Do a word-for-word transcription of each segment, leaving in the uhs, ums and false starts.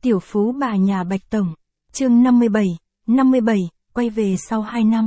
Tiểu phú bà nhà Bạch Tổng. Chương năm mươi bảy, năm mươi bảy, quay về sau hai năm.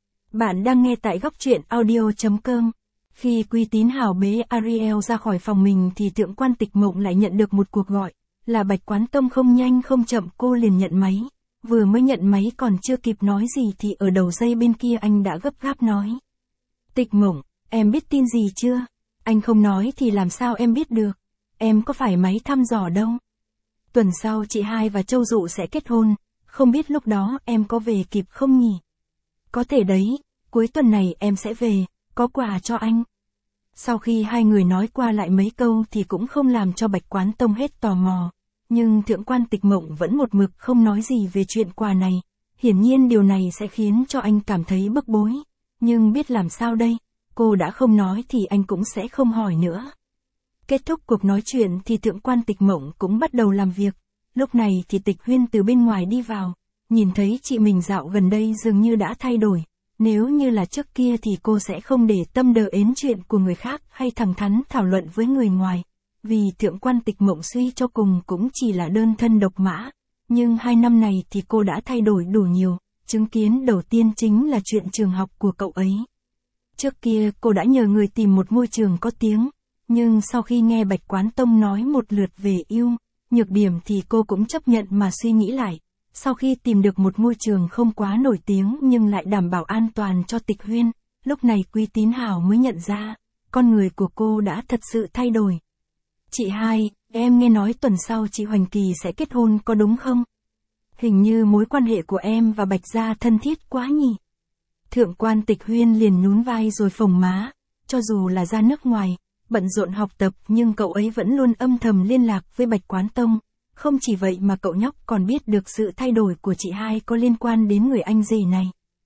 Bạn đang nghe tại góc truyện audio chấm com. Khi Quý Tín Hào bế Ariel ra khỏi phòng mình thì Thượng quan Tịch Mộng lại nhận được một cuộc gọi. Là Bạch Quán Tông. Không nhanh không chậm cô liền nhận máy. Vừa mới nhận máy còn chưa kịp nói gì thì ở đầu dây bên kia anh đã gấp gáp nói. Tịch Mộng, em biết tin gì chưa? Anh không nói thì làm sao em biết được? Em có phải máy thăm dò đâu. Tuần sau chị hai và Châu Dụ sẽ kết hôn, không biết lúc đó em có về kịp không nhỉ? Có thể đấy, cuối tuần này em sẽ về, có quà cho anh. Sau khi hai người nói qua lại mấy câu thì cũng không làm cho Bạch Quán Tông hết tò mò, nhưng Thượng quan Tịch Mộng vẫn một mực không nói gì về chuyện quà này, hiển nhiên điều này sẽ khiến cho anh cảm thấy bức bối, nhưng biết làm sao đây, cô đã không nói thì anh cũng sẽ không hỏi nữa. Kết thúc cuộc nói chuyện thì Thượng quan Tịch Mộng cũng bắt đầu làm việc. Lúc này thì Tịch Huyên từ bên ngoài đi vào, nhìn thấy chị mình dạo gần đây dường như đã thay đổi. Nếu như là trước kia thì cô sẽ không để tâm đờ ến chuyện của người khác hay thẳng thắn thảo luận với người ngoài. Vì Thượng quan Tịch Mộng suy cho cùng cũng chỉ là đơn thân độc mã. Nhưng hai năm này thì cô đã thay đổi đủ nhiều. Chứng kiến đầu tiên chính là chuyện trường học của cậu ấy. Trước kia cô đã nhờ người tìm một môi trường có tiếng. Nhưng sau khi nghe Bạch Quán Tông nói một lượt về yêu, nhược điểm thì cô cũng chấp nhận mà suy nghĩ lại. Sau khi tìm được một môi trường không quá nổi tiếng nhưng lại đảm bảo an toàn cho Tịch Huyên, lúc này Quý Tín Hào mới nhận ra, con người của cô đã thật sự thay đổi. Chị hai, em nghe nói tuần sau chị Hoành Kỳ sẽ kết hôn có đúng không? Hình như mối quan hệ của em và Bạch gia thân thiết quá nhỉ? Thượng quan Tịch Huyên liền nhún vai rồi phồng má, cho dù là ra nước ngoài, bận rộn học tập nhưng cậu ấy vẫn luôn âm thầm liên lạc với Bạch Quán Tông. Không chỉ vậy mà cậu nhóc còn biết được sự thay đổi của chị hai có liên quan đến người anh rể này.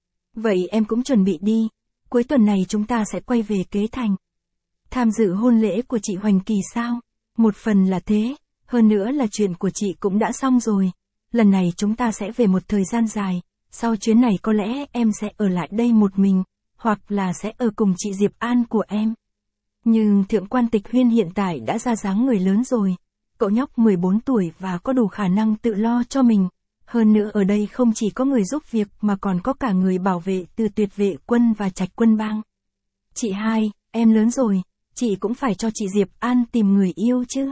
Vậy em cũng chuẩn bị đi, cuối tuần này chúng ta sẽ quay về Kế Thành. Tham dự hôn lễ của chị Hoành Kỳ sao? Một phần là thế, hơn nữa là chuyện của chị cũng đã xong rồi. Lần này chúng ta sẽ về một thời gian dài, sau chuyến này có lẽ em sẽ ở lại đây một mình, hoặc là sẽ ở cùng chị Diệp An của em. Nhưng Thượng quan Tịch Huyên hiện tại đã ra dáng người lớn rồi. Cậu nhóc mười bốn tuổi và có đủ khả năng tự lo cho mình. Hơn nữa ở đây không chỉ có người giúp việc mà còn có cả người bảo vệ từ Tuyệt Vệ Quân và Trạch Quân Bang. Chị hai, em lớn rồi, chị cũng phải cho chị Diệp An tìm người yêu chứ.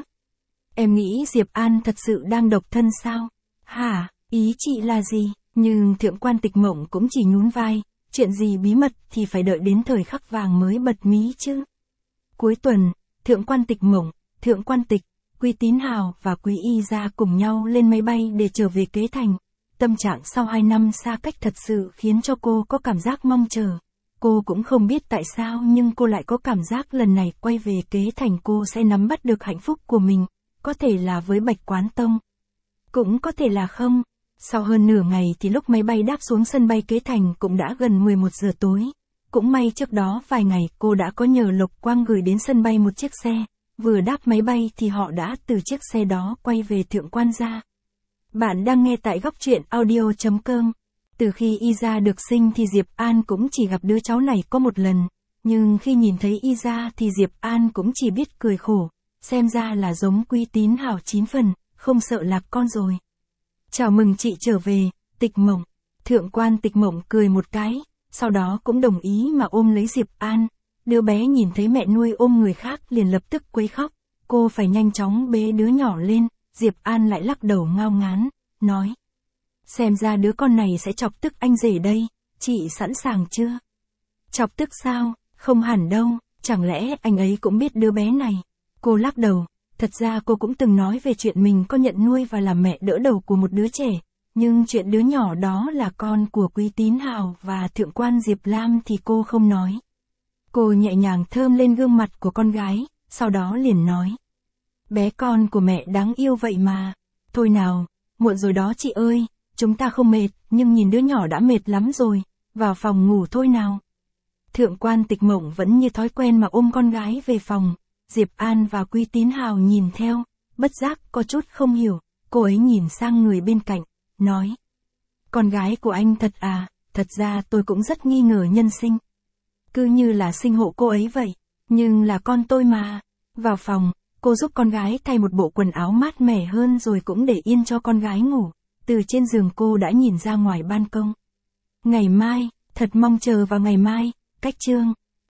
Em nghĩ Diệp An thật sự đang độc thân sao? Hả, ý chị là gì? Nhưng Thượng quan Tịch Mộng cũng chỉ nhún vai, chuyện gì bí mật thì phải đợi đến thời khắc vàng mới bật mí chứ. Cuối tuần, Thượng quan Tịch Mộng, Thượng quan Tịch, Quý Tín Hào và Quý Y Gia cùng nhau lên máy bay để trở về Kế Thành. Tâm trạng sau hai năm xa cách thật sự khiến cho cô có cảm giác mong chờ. Cô cũng không biết tại sao nhưng cô lại có cảm giác lần này quay về Kế Thành cô sẽ nắm bắt được hạnh phúc của mình. Có thể là với Bạch Quán Tông. Cũng có thể là không. Sau hơn nửa ngày thì lúc máy bay đáp xuống sân bay Kế Thành cũng đã gần mười một giờ tối. Cũng may trước đó vài ngày cô đã có nhờ Lộc Quang gửi đến sân bay một chiếc xe. Vừa đáp máy bay thì họ đã từ chiếc xe đó quay về Thượng quan gia. Bạn đang nghe tại góc truyện audio chấm com. Từ khi Y Gia được sinh thì Diệp An cũng chỉ gặp đứa cháu này có một lần. Nhưng khi nhìn thấy Y Gia thì Diệp An cũng chỉ biết cười khổ. Xem ra là giống Quý Tín Hào chín phần, không sợ lạc con rồi. Chào mừng chị trở về, Tịch Mộng. Thượng quan Tịch Mộng cười một cái, sau đó cũng đồng ý mà ôm lấy Diệp An. Đứa bé nhìn thấy mẹ nuôi ôm người khác liền lập tức quấy khóc. Cô phải nhanh chóng bế đứa nhỏ lên, Diệp An lại lắc đầu ngao ngán, nói. Xem ra đứa con này sẽ chọc tức anh rể đây, chị sẵn sàng chưa? Chọc tức sao? Không hẳn đâu, chẳng lẽ anh ấy cũng biết đứa bé này? Cô lắc đầu, thật ra cô cũng từng nói về chuyện mình có nhận nuôi và làm mẹ đỡ đầu của một đứa trẻ. Nhưng chuyện đứa nhỏ đó là con của Quý Tín Hào và Thượng quan Diệp Lam thì cô không nói. Cô nhẹ nhàng thơm lên gương mặt của con gái, sau đó liền nói. Bé con của mẹ đáng yêu vậy mà. Thôi nào, muộn rồi đó chị ơi, chúng ta không mệt, nhưng nhìn đứa nhỏ đã mệt lắm rồi, vào phòng ngủ thôi nào. Thượng quan Tịch Mộng vẫn như thói quen mà ôm con gái về phòng. Diệp An và Quý Tín Hào nhìn theo, bất giác có chút không hiểu, cô ấy nhìn sang người bên cạnh, nói. Con gái của anh thật à, thật ra tôi cũng rất nghi ngờ nhân sinh. Cứ như là sinh hộ cô ấy vậy, nhưng là con tôi mà. Vào phòng, Cô giúp con gái thay một bộ quần áo mát mẻ hơn rồi cũng để yên cho con gái ngủ. Từ trên giường cô đã nhìn ra ngoài ban công. Ngày mai, thật mong chờ vào ngày mai, cách chương.